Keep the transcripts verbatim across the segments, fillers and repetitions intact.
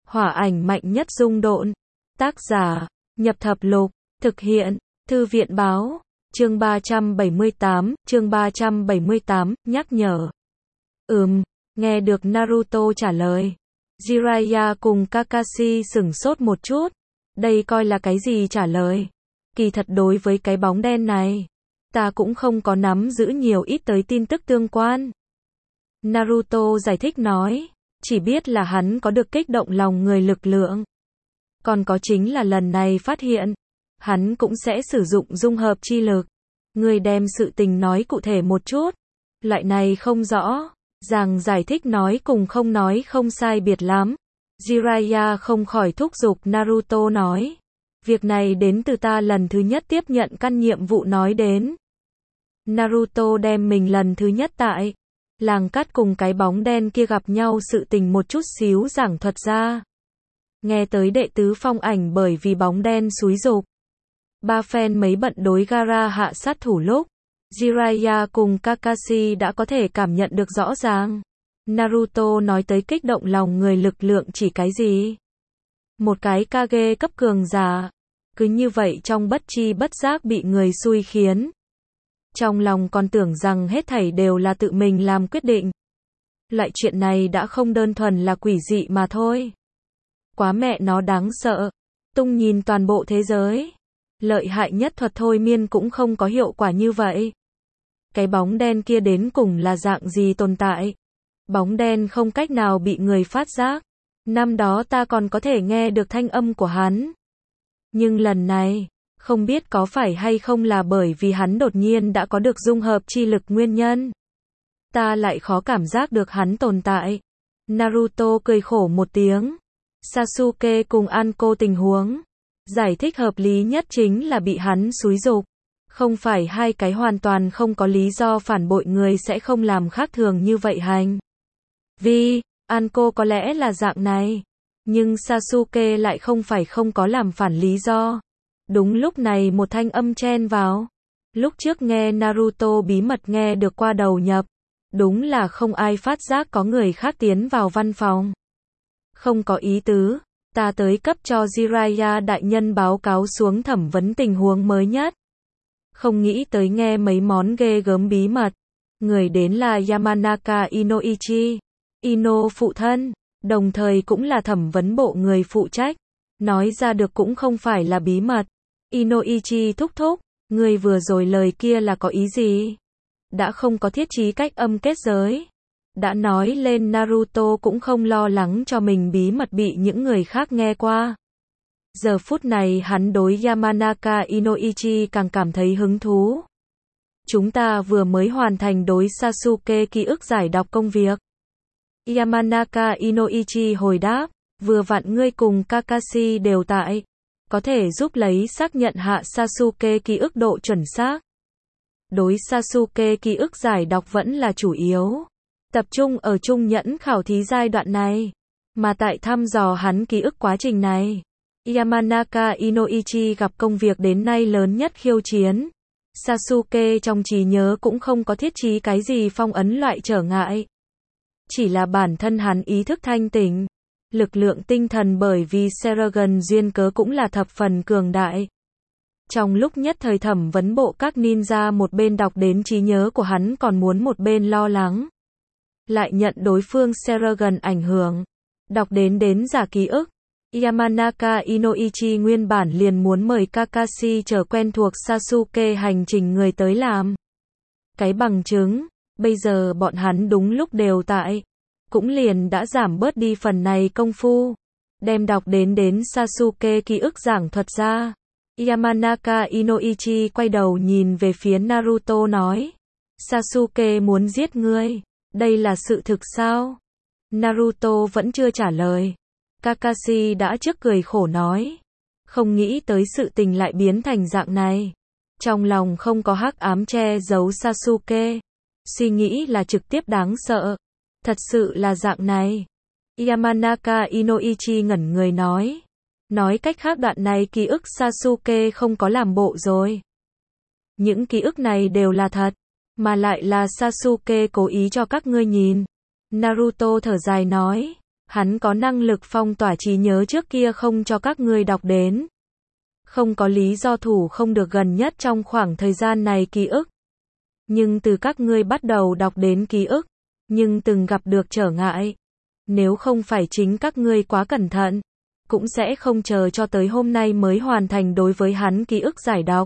Hỏa ảnh mạnh nhất dung độn. Tác giả, Nhập Thập Lục. Thực hiện, Thư viện Báo. Chương ba trăm bảy mươi tám, chương ba trăm bảy mươi tám, nhắc nhở. Ừm, nghe được Naruto trả lời. Jiraiya cùng Kakashi sửng sốt một chút. Đây coi là cái gì trả lời? Kỳ thật đối với cái bóng đen này, ta cũng không có nắm giữ nhiều ít tới tin tức tương quan. Naruto giải thích nói, chỉ biết là hắn có được kích động lòng người lực lượng. Còn có chính là lần này phát hiện, hắn cũng sẽ sử dụng dung hợp chi lực. Người đem sự tình nói cụ thể một chút. Loại này không rõ, rằng giải thích nói cùng không nói không sai biệt lắm. Jiraiya không khỏi thúc giục Naruto nói. Việc này đến từ ta lần thứ nhất tiếp nhận căn nhiệm vụ nói đến. Naruto đem mình lần thứ nhất tại làng cát cùng cái bóng đen kia gặp nhau sự tình một chút xíu giảng thuật ra. Nghe tới đệ tứ phong ảnh bởi vì bóng đen xúi giục. Ba phen mấy bận đối Gaara hạ sát thủ lúc. Jiraiya cùng Kakashi đã có thể cảm nhận được rõ ràng. Naruto nói tới kích động lòng người lực lượng chỉ cái gì? Một cái Kage cấp cường giả. Cứ như vậy trong bất chi bất giác bị người xui khiến. Trong lòng còn tưởng rằng hết thảy đều là tự mình làm quyết định. Loại chuyện này đã không đơn thuần là quỷ dị mà thôi. Quá mẹ nó đáng sợ. Tung nhìn toàn bộ thế giới. Lợi hại nhất thuật thôi miên cũng không có hiệu quả như vậy. Cái bóng đen kia đến cùng là dạng gì tồn tại? Bóng đen không cách nào bị người phát giác. Năm đó ta còn có thể nghe được thanh âm của hắn. Nhưng lần này, không biết có phải hay không là bởi vì hắn đột nhiên đã có được dung hợp chi lực nguyên nhân. Ta lại khó cảm giác được hắn tồn tại. Naruto cười khổ một tiếng. Sasuke cùng Anko tình huống. Giải thích hợp lý nhất chính là bị hắn xúi giục. Không phải hai cái hoàn toàn không có lý do phản bội người sẽ không làm khác thường như vậy hành. Vì, Anko có lẽ là dạng này. Nhưng Sasuke lại không phải không có làm phản lý do. Đúng lúc này một thanh âm chen vào. Lúc trước nghe Naruto bí mật nghe được qua đầu nhập. Đúng là không ai phát giác có người khác tiến vào văn phòng. Không có ý tứ. Ta tới cấp cho Jiraiya đại nhân báo cáo xuống thẩm vấn tình huống mới nhất. Không nghĩ tới nghe mấy món ghê gớm bí mật. Người đến là Yamanaka Inoichi. Ino phụ thân. Đồng thời cũng là thẩm vấn bộ người phụ trách. Nói ra được cũng không phải là bí mật. Inoichi thúc thúc. Người vừa rồi lời kia là có ý gì? Đã không có thiết trí cách âm kết giới. Đã nói lên Naruto cũng không lo lắng cho mình bí mật bị những người khác nghe qua. Giờ phút này hắn đối Yamanaka Inoichi càng cảm thấy hứng thú. Chúng ta vừa mới hoàn thành đối Sasuke ký ức giải đọc công việc. Yamanaka Inoichi hồi đáp, vừa vặn ngươi cùng Kakashi đều tại. Có thể giúp lấy xác nhận hạ Sasuke ký ức độ chuẩn xác. Đối Sasuke ký ức giải đọc vẫn là chủ yếu. Tập trung ở trung nhẫn khảo thí giai đoạn này. Mà tại thăm dò hắn ký ức quá trình này. Yamanaka Inoichi gặp công việc đến nay lớn nhất khiêu chiến. Sasuke trong trí nhớ cũng không có thiết trí cái gì phong ấn loại trở ngại. Chỉ là bản thân hắn ý thức thanh tỉnh. Lực lượng tinh thần bởi vì Sharingan duyên cớ cũng là thập phần cường đại. Trong lúc nhất thời thẩm vấn bộ các ninja một bên đọc đến trí nhớ của hắn còn muốn một bên lo lắng. Lại nhận đối phương Sharingan ảnh hưởng. Đọc đến đến giả ký ức. Yamanaka Inoichi nguyên bản liền muốn mời Kakashi trở quen thuộc Sasuke hành trình người tới làm. Cái bằng chứng, bây giờ bọn hắn đúng lúc đều tại. Cũng liền đã giảm bớt đi phần này công phu. Đem đọc đến đến Sasuke ký ức giảng thuật ra. Yamanaka Inoichi quay đầu nhìn về phía Naruto nói. Sasuke muốn giết ngươi. Đây là sự thực sao? Naruto vẫn chưa trả lời. Kakashi đã trước cười khổ nói. Không nghĩ tới sự tình lại biến thành dạng này. Trong lòng không có hắc ám che giấu Sasuke. Suy nghĩ là trực tiếp đáng sợ. Thật sự là dạng này. Yamanaka Inoichi ngẩn người nói. Nói cách khác đoạn này ký ức Sasuke không có làm bộ rồi. Những ký ức này đều là thật. Mà lại là Sasuke cố ý cho các ngươi nhìn. Naruto thở dài nói. Hắn có năng lực phong tỏa trí nhớ trước kia không cho các ngươi đọc đến. Không có lý do thủ không được gần nhất trong khoảng thời gian này ký ức. Nhưng từ các ngươi bắt đầu đọc đến ký ức, nhưng từng gặp được trở ngại. Nếu không phải chính các ngươi quá cẩn thận, cũng sẽ không chờ cho tới hôm nay mới hoàn thành đối với hắn ký ức giải đọc.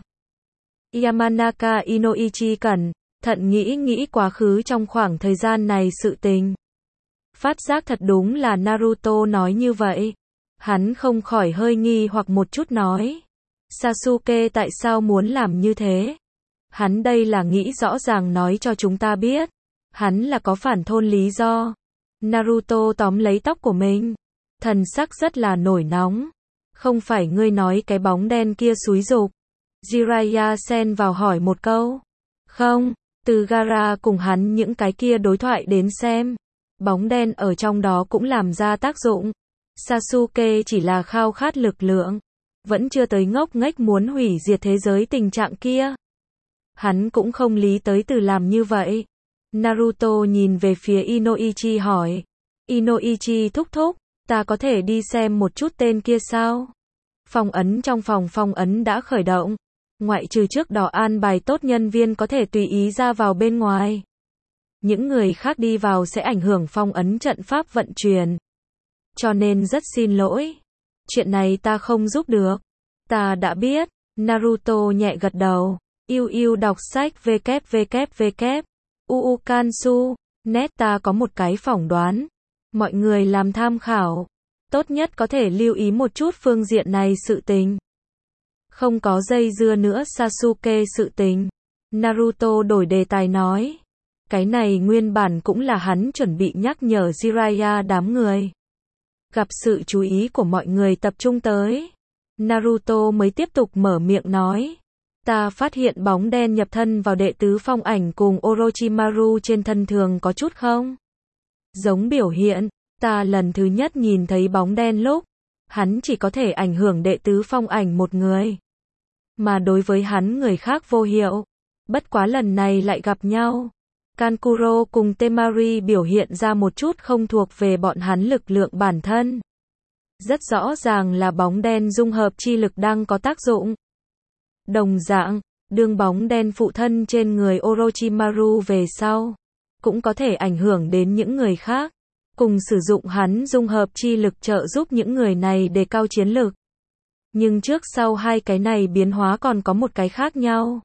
Yamanaka Inoichi cẩn thận nghĩ nghĩ quá khứ trong khoảng thời gian này sự tình. Phát giác thật đúng là Naruto nói như vậy. Hắn không khỏi hơi nghi hoặc một chút nói. Sasuke tại sao muốn làm như thế? Hắn đây là nghĩ rõ ràng nói cho chúng ta biết. Hắn là có phản thôn lý do. Naruto tóm lấy tóc của mình. Thần sắc rất là nổi nóng. Không phải ngươi nói cái bóng đen kia xúi giục. Jiraiya xen vào hỏi một câu. Không, từ Gaara cùng hắn những cái kia đối thoại đến xem. Bóng đen ở trong đó cũng làm ra tác dụng. Sasuke chỉ là khao khát lực lượng. Vẫn chưa tới ngốc nghếch muốn hủy diệt thế giới tình trạng kia. Hắn cũng không lý tới từ làm như vậy. Naruto nhìn về phía Inoichi hỏi. Inoichi thúc thúc, ta có thể đi xem một chút tên kia sao? Phong ấn trong phòng phong ấn đã khởi động. Ngoại trừ trước đó an bài tốt nhân viên có thể tùy ý ra vào bên ngoài. Những người khác đi vào sẽ ảnh hưởng phong ấn trận pháp vận chuyển. Cho nên rất xin lỗi. Chuyện này ta không giúp được. Ta đã biết. Naruto nhẹ gật đầu. Yêu yêu đọc sách www. Uukansu. Net ta có một cái phỏng đoán. Mọi người làm tham khảo. Tốt nhất có thể lưu ý một chút phương diện này sự tình. Không có dây dưa nữa Sasuke sự tình. Naruto đổi đề tài nói. Cái này nguyên bản cũng là hắn chuẩn bị nhắc nhở Jiraiya đám người. Gặp sự chú ý của mọi người tập trung tới. Naruto mới tiếp tục mở miệng nói. Ta phát hiện bóng đen nhập thân vào đệ tứ phong ảnh cùng Orochimaru trên thân thường có chút không? Giống biểu hiện, ta lần thứ nhất nhìn thấy bóng đen lúc, hắn chỉ có thể ảnh hưởng đệ tứ phong ảnh một người. Mà đối với hắn người khác vô hiệu. Bất quá lần này lại gặp nhau. Kankuro cùng Temari biểu hiện ra một chút không thuộc về bọn hắn lực lượng bản thân. Rất rõ ràng là bóng đen dung hợp chi lực đang có tác dụng. Đồng dạng, đường bóng đen phụ thân trên người Orochimaru về sau, cũng có thể ảnh hưởng đến những người khác. Cùng sử dụng hắn dung hợp chi lực trợ giúp những người này đề cao chiến lực. Nhưng trước sau hai cái này biến hóa còn có một cái khác nhau.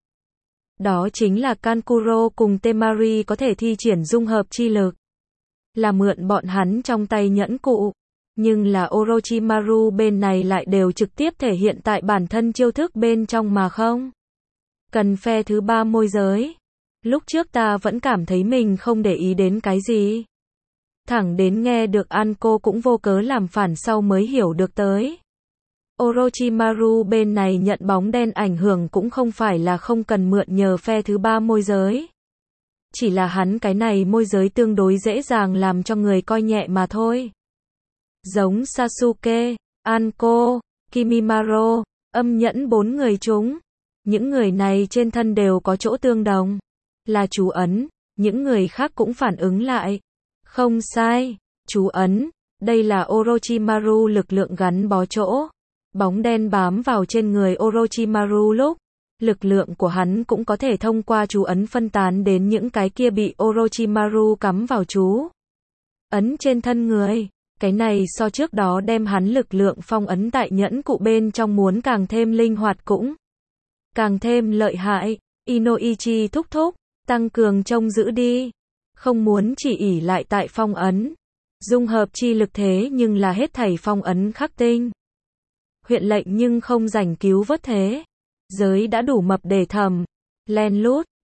Đó chính là Kankuro cùng Temari có thể thi triển dung hợp chi lực. Là mượn bọn hắn trong tay nhẫn cụ. Nhưng là Orochimaru bên này lại đều trực tiếp thể hiện tại bản thân chiêu thức bên trong mà không. Cần phe thứ ba môi giới. Lúc trước ta vẫn cảm thấy mình không để ý đến cái gì. Thẳng đến nghe được Anko cũng vô cớ làm phản sau mới hiểu được tới. Orochimaru bên này nhận bóng đen ảnh hưởng cũng không phải là không cần mượn nhờ phe thứ ba môi giới. Chỉ là hắn cái này môi giới tương đối dễ dàng làm cho người coi nhẹ mà thôi. Giống Sasuke, Anko, Kimimaro, âm nhẫn bốn người chúng. Những người này trên thân đều có chỗ tương đồng. Là chú ấn, những người khác cũng phản ứng lại. Không sai, chú ấn, đây là Orochimaru lực lượng gắn bó chỗ. Bóng đen bám vào trên người Orochimaru lúc, lực lượng của hắn cũng có thể thông qua chú ấn phân tán đến những cái kia bị Orochimaru cắm vào chú ấn trên thân người. Cái này so trước đó đem hắn lực lượng phong ấn tại nhẫn cụ bên trong muốn càng thêm linh hoạt cũng càng thêm lợi hại. Inoichi thúc thúc, tăng cường trông giữ đi. Không muốn chỉ ỷ lại tại phong ấn. Dung hợp chi lực thế nhưng là hết thảy phong ấn khắc tinh. Huyện lệnh nhưng không rảnh cứu vớt thế. Giới đã đủ mập để thầm. Len lút,